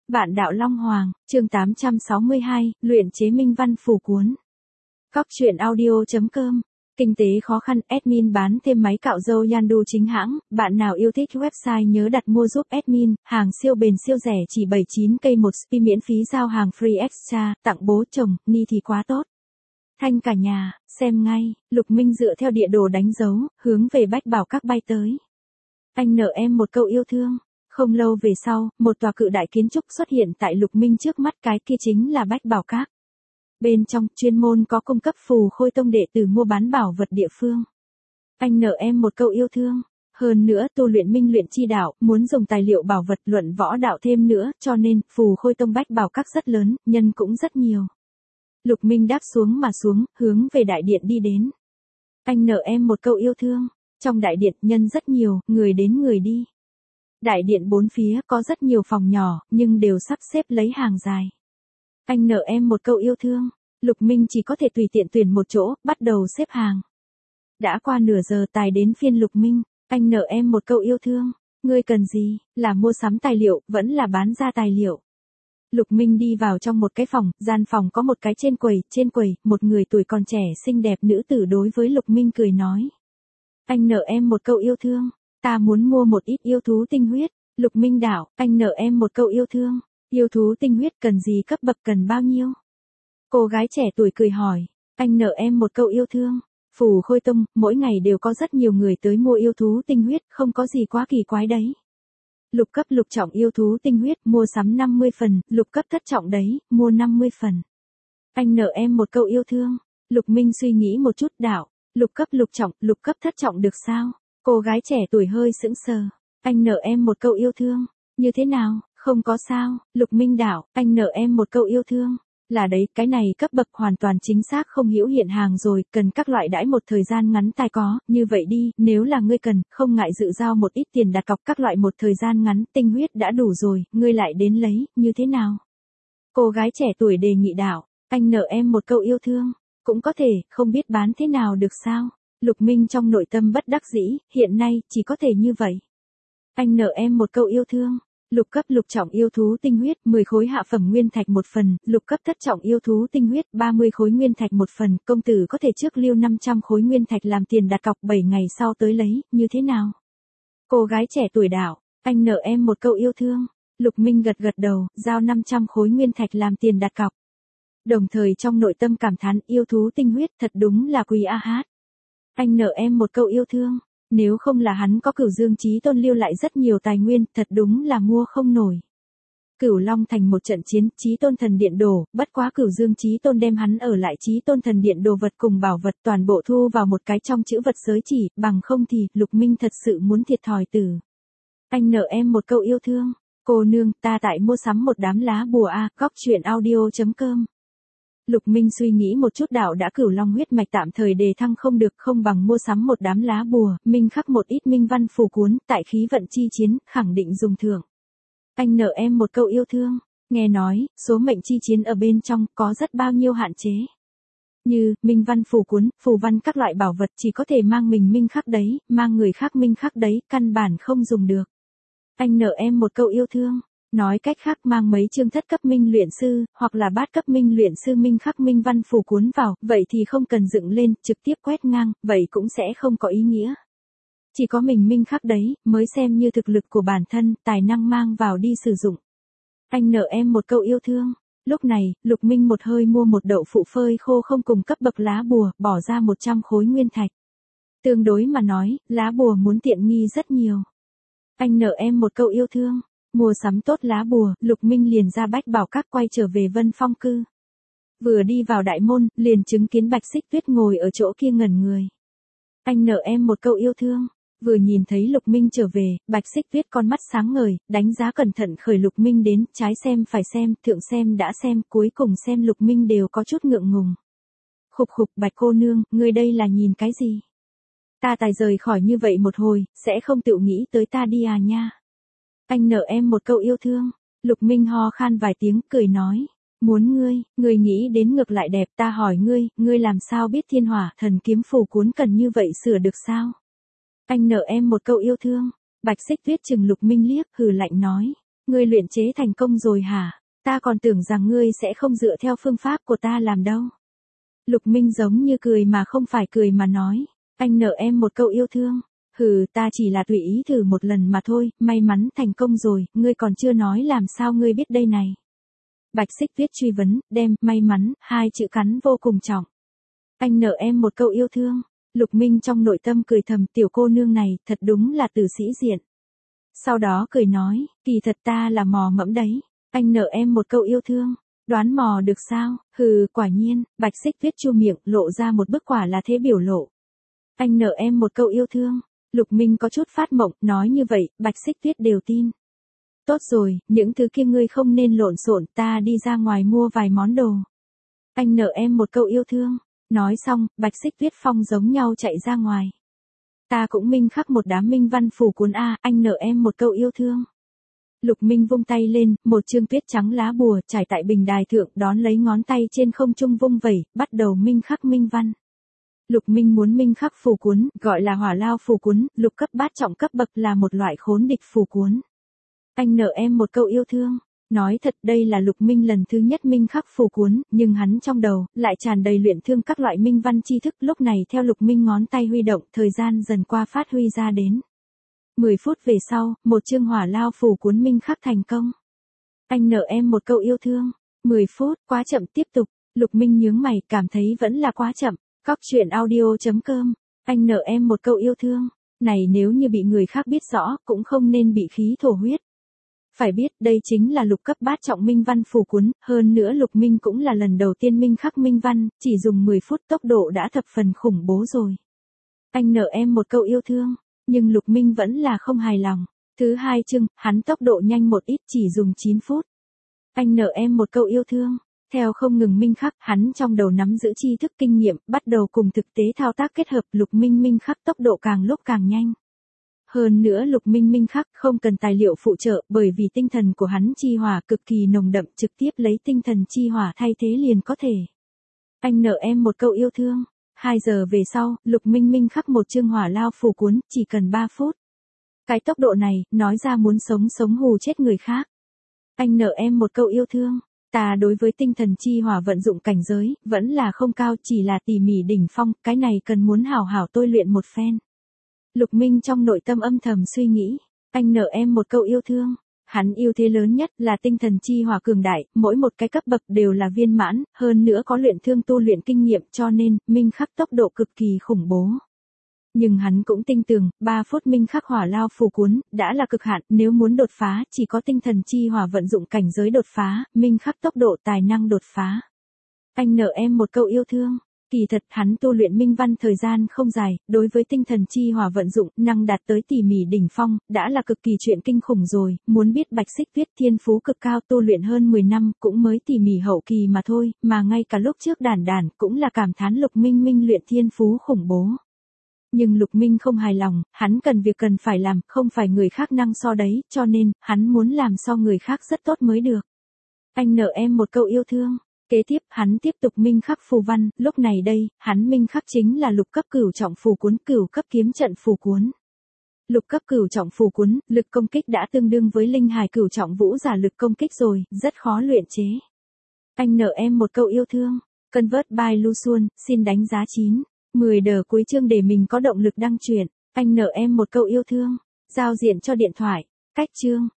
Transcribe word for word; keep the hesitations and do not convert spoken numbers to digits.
Vạn đạo Long Hoàng, chương tám trăm sáu mươi hai, luyện chế minh văn phù cuốn. Cóc truyện audio chấm com. Kinh tế khó khăn, admin bán thêm máy cạo râu Yandu chính hãng, bạn nào yêu thích website nhớ đặt mua giúp admin, hàng siêu bền siêu rẻ chỉ bảy mươi chín k một spi miễn phí giao hàng free extra, tặng bố chồng, ni thì quá tốt. Thanh cả nhà, xem ngay, Lục Minh dựa theo địa đồ đánh dấu, hướng về Bách Bảo Các bay tới. Anh nợ em một câu yêu thương. Không lâu về sau, một tòa cự đại kiến trúc xuất hiện tại Lục Minh trước mắt, cái kia chính là Bách Bảo Các. Bên trong, chuyên môn có cung cấp phù khôi tông đệ tử mua bán bảo vật địa phương. Anh nợ em một câu yêu thương. Hơn nữa, tu luyện minh luyện chi đạo, muốn dùng tài liệu bảo vật luận võ đạo thêm nữa, cho nên, phù khôi tông Bách Bảo Các rất lớn, nhân cũng rất nhiều. Lục Minh đáp xuống mà xuống, hướng về đại điện đi đến. Anh nợ em một câu yêu thương. Trong đại điện, nhân rất nhiều, người đến người đi. Đại điện bốn phía có rất nhiều phòng nhỏ, nhưng đều sắp xếp lấy hàng dài. Anh nợ em một câu yêu thương. Lục Minh chỉ có thể tùy tiện tuyển một chỗ, bắt đầu xếp hàng. Đã qua nửa giờ tài đến phiên Lục Minh. Anh nợ em một câu yêu thương. Ngươi cần gì, là mua sắm tài liệu, vẫn là bán ra tài liệu. Lục Minh đi vào trong một cái phòng, gian phòng có một cái trên quầy, trên quầy, một người tuổi còn trẻ xinh đẹp nữ tử đối với Lục Minh cười nói. Anh nợ em một câu yêu thương. Ta muốn mua một ít yêu thú tinh huyết. Lục Minh đạo, anh nợ em một câu yêu thương. Yêu thú tinh huyết cần gì, cấp bậc cần bao nhiêu? Cô gái trẻ tuổi cười hỏi, anh nợ em một câu yêu thương. Phù Khôi Tông, mỗi ngày đều có rất nhiều người tới mua yêu thú tinh huyết, không có gì quá kỳ quái đấy. Lục cấp lục trọng yêu thú tinh huyết, mua sắm năm mươi phần, lục cấp thất trọng đấy, mua năm mươi phần. Anh nợ em một câu yêu thương. Lục Minh suy nghĩ một chút đạo, lục cấp lục trọng, lục cấp thất trọng được sao? Cô gái trẻ tuổi hơi sững sờ. Anh nợ em một câu yêu thương. Như thế nào, không có sao. Lục Minh đạo, anh nợ em một câu yêu thương. Là đấy, cái này cấp bậc hoàn toàn chính xác không hữu hiện hàng rồi, cần các loại đãi một thời gian ngắn tài có, như vậy đi, nếu là ngươi cần, không ngại dự giao một ít tiền đặt cọc các loại một thời gian ngắn, tinh huyết đã đủ rồi, ngươi lại đến lấy, như thế nào? Cô gái trẻ tuổi đề nghị đạo, anh nợ em một câu yêu thương. Cũng có thể, không biết bán thế nào được sao? Lục Minh trong nội tâm bất đắc dĩ, hiện nay, chỉ có thể như vậy. Anh nợ em một câu yêu thương. Lục cấp lục trọng yêu thú tinh huyết, mười khối hạ phẩm nguyên thạch một phần, lục cấp thất trọng yêu thú tinh huyết, ba mươi khối nguyên thạch một phần, công tử có thể trước lưu năm trăm khối nguyên thạch làm tiền đặt cọc, bảy ngày sau tới lấy, như thế nào? Cô gái trẻ tuổi đạo, anh nợ em một câu yêu thương. Lục Minh gật gật đầu, giao năm trăm khối nguyên thạch làm tiền đặt cọc. Đồng thời trong nội tâm cảm thán, yêu thú tinh huyết thật đúng là quý a hát. Anh nợ em một câu yêu thương. Nếu không là hắn có Cửu Dương Chí Tôn lưu lại rất nhiều tài nguyên, thật đúng là mua không nổi. Cửu Long thành một trận chiến, Chí Tôn thần điện đổ, bất quá Cửu Dương Chí Tôn đem hắn ở lại Chí Tôn thần điện đồ vật cùng bảo vật toàn bộ thu vào một cái trong chữ vật giới chỉ, bằng không thì, Lục Minh thật sự muốn thiệt thòi tử. Anh nợ em một câu yêu thương. Cô nương, ta tại mua sắm một đám lá bùa a, cóc truyện audio chấm com. Lục Minh suy nghĩ một chút đạo đã Cửu Long huyết mạch tạm thời đề thăng không được, không bằng mua sắm một đám lá bùa, minh khắc một ít minh văn phù cuốn, tại khí vận chi chiến, khẳng định dùng thưởng. Anh nợ em một câu yêu thương. Nghe nói, số mệnh chi chiến ở bên trong, có rất bao nhiêu hạn chế. Như, minh văn phù cuốn, phù văn các loại bảo vật chỉ có thể mang mình minh khắc đấy, mang người khác minh khắc đấy, căn bản không dùng được. Anh nợ em một câu yêu thương. Nói cách khác mang mấy chương thất cấp minh luyện sư, hoặc là bát cấp minh luyện sư minh khắc minh văn phù cuốn vào, vậy thì không cần dựng lên, trực tiếp quét ngang, vậy cũng sẽ không có ý nghĩa. Chỉ có mình minh khắc đấy, mới xem như thực lực của bản thân, tài năng mang vào đi sử dụng. Anh nợ em một câu yêu thương. Lúc này, Lục Minh một hơi mua một đậu phụ phơi khô không cùng cấp bậc lá bùa, bỏ ra một trăm khối nguyên thạch. Tương đối mà nói, lá bùa muốn tiện nghi rất nhiều. Anh nợ em một câu yêu thương. Mua sắm tốt lá bùa, Lục Minh liền ra Bách Bảo Các quay trở về Vân Phong cư. Vừa đi vào đại môn, liền chứng kiến Bạch Xích Tuyết ngồi ở chỗ kia ngẩn người. Anh nợ em một câu yêu thương. Vừa nhìn thấy Lục Minh trở về, Bạch Xích Tuyết con mắt sáng ngời, đánh giá cẩn thận khởi Lục Minh đến, trái xem phải xem, thượng xem đã xem, cuối cùng xem Lục Minh đều có chút ngượng ngùng. Khục khục, Bạch cô nương, ngươi đây là nhìn cái gì? Ta tài rời khỏi như vậy một hồi, sẽ không tự nghĩ tới ta đi à nha. Anh nợ em một câu yêu thương. Lục Minh ho khan vài tiếng, cười nói. Muốn ngươi, ngươi nghĩ đến ngược lại đẹp, ta hỏi ngươi, ngươi làm sao biết thiên hỏa, thần kiếm phù cuốn cần như vậy sửa được sao? Anh nợ em một câu yêu thương. Bạch Xích Tuyết chừng Lục Minh liếc, hừ lạnh nói. Ngươi luyện chế thành công rồi hả? Ta còn tưởng rằng ngươi sẽ không dựa theo phương pháp của ta làm đâu. Lục Minh giống như cười mà không phải cười mà nói. Anh nợ em một câu yêu thương. Hừ, ta chỉ là tùy ý thử một lần mà thôi, may mắn thành công rồi, ngươi còn chưa nói làm sao ngươi biết đây này. Bạch Xích Tuyết truy vấn, đem, may mắn, hai chữ cắn vô cùng trọng. Anh nợ em một câu yêu thương. Lục Minh trong nội tâm cười thầm, tiểu cô nương này, thật đúng là tử sĩ diện. Sau đó cười nói, kỳ thật ta là mò mẫm đấy. Anh nợ em một câu yêu thương. Đoán mò được sao? Hừ, quả nhiên. Bạch Xích Tuyết chu miệng, lộ ra một bức quả là thế biểu lộ. Anh nợ em một câu yêu thương. Lục Minh có chút phát mộng, nói như vậy, Bạch Xích Tuyết đều tin. Tốt rồi, những thứ kia ngươi không nên lộn xộn, ta đi ra ngoài mua vài món đồ. Anh nợ em một câu yêu thương. Nói xong, Bạch Xích Tuyết phong giống nhau chạy ra ngoài. Ta cũng minh khắc một đám minh văn phù cuốn a, anh nợ em một câu yêu thương. Lục Minh vung tay lên, một chương tuyết trắng lá bùa trải tại bình đài thượng, đón lấy ngón tay trên không trung vung vẩy, bắt đầu minh khắc minh văn. Lục Minh muốn minh khắc phù cuốn, gọi là hỏa lao phù cuốn, lục cấp bát trọng cấp bậc là một loại khốn địch phù cuốn. Anh nợ em một câu yêu thương. Nói thật đây là Lục Minh lần thứ nhất minh khắc phù cuốn, nhưng hắn trong đầu, lại tràn đầy luyện thương các loại minh văn tri thức, lúc này theo Lục Minh ngón tay huy động, thời gian dần qua phát huy ra đến. mười phút về sau, một chương hỏa lao phù cuốn minh khắc thành công. Anh nợ em một câu yêu thương. mười phút, quá chậm tiếp tục. Lục Minh nhướng mày, cảm thấy vẫn là quá chậm. Cóc truyện audio chấm com. Anh nợ em một câu yêu thương. Này nếu như bị người khác biết rõ, cũng không nên bị khí thổ huyết. Phải biết, đây chính là lục cấp bát trọng minh văn phù cuốn, hơn nữa Lục Minh cũng là lần đầu tiên minh khắc minh văn, chỉ dùng mười phút tốc độ đã thập phần khủng bố rồi. Anh nợ em một câu yêu thương, nhưng Lục Minh vẫn là không hài lòng. Thứ hai chương, hắn tốc độ nhanh một ít chỉ dùng chín phút. Anh nợ em một câu yêu thương. Theo không ngừng minh khắc, hắn trong đầu nắm giữ tri thức kinh nghiệm, bắt đầu cùng thực tế thao tác kết hợp, Lục Minh minh khắc tốc độ càng lúc càng nhanh. Hơn nữa Lục Minh minh khắc không cần tài liệu phụ trợ, bởi vì tinh thần của hắn chi hỏa cực kỳ nồng đậm, trực tiếp lấy tinh thần chi hỏa thay thế liền có thể. Anh nợ em một câu yêu thương. Hai giờ về sau, Lục Minh minh khắc một chương hỏa lao phù cuốn, chỉ cần ba phút. Cái tốc độ này, nói ra muốn sống sống hù chết người khác. Anh nợ em một câu yêu thương. Ta đối với tinh thần chi hỏa vận dụng cảnh giới, vẫn là không cao, chỉ là tỉ mỉ đỉnh phong, cái này cần muốn hảo hảo tôi luyện một phen. Lục Minh trong nội tâm âm thầm suy nghĩ, anh nợ em một câu yêu thương. Hắn ưu thế lớn nhất là tinh thần chi hỏa cường đại, mỗi một cái cấp bậc đều là viên mãn, hơn nữa có luyện thương tu luyện kinh nghiệm cho nên, minh khắc tốc độ cực kỳ khủng bố. Nhưng hắn cũng tin tưởng, ba phút minh khắc hỏa lao phù cuốn, đã là cực hạn, nếu muốn đột phá, chỉ có tinh thần chi hỏa vận dụng cảnh giới đột phá, minh khắc tốc độ tài năng đột phá. Anh nợ em một câu yêu thương. Kỳ thật hắn tu luyện minh văn thời gian không dài, đối với tinh thần chi hỏa vận dụng, năng đạt tới tỉ mỉ đỉnh phong, đã là cực kỳ chuyện kinh khủng rồi, muốn biết Bạch Xích Tuyết thiên phú cực cao tu luyện hơn mười năm, cũng mới tỉ mỉ hậu kỳ mà thôi, mà ngay cả lúc trước đản đản, cũng là cảm thán Lục Minh minh luyện thiên phú khủng bố. Nhưng Lục Minh không hài lòng, hắn cần việc cần phải làm, không phải người khác năng so đấy, cho nên, hắn muốn làm so người khác rất tốt mới được. Anh nợ em một câu yêu thương. Kế tiếp, hắn tiếp tục minh khắc phù văn, lúc này đây, hắn minh khắc chính là lục cấp cửu trọng phù cuốn, cửu cấp kiếm trận phù cuốn. Lục cấp cửu trọng phù cuốn, lực công kích đã tương đương với linh hài cửu trọng vũ giả lực công kích rồi, rất khó luyện chế. Anh nợ em một câu yêu thương. Convert by Lu Xuân, xin đánh giá chín. mười đờ cuối chương để mình có động lực đăng truyện. Anh nợ em một câu yêu thương. Giao diện cho điện thoại. Cách chương.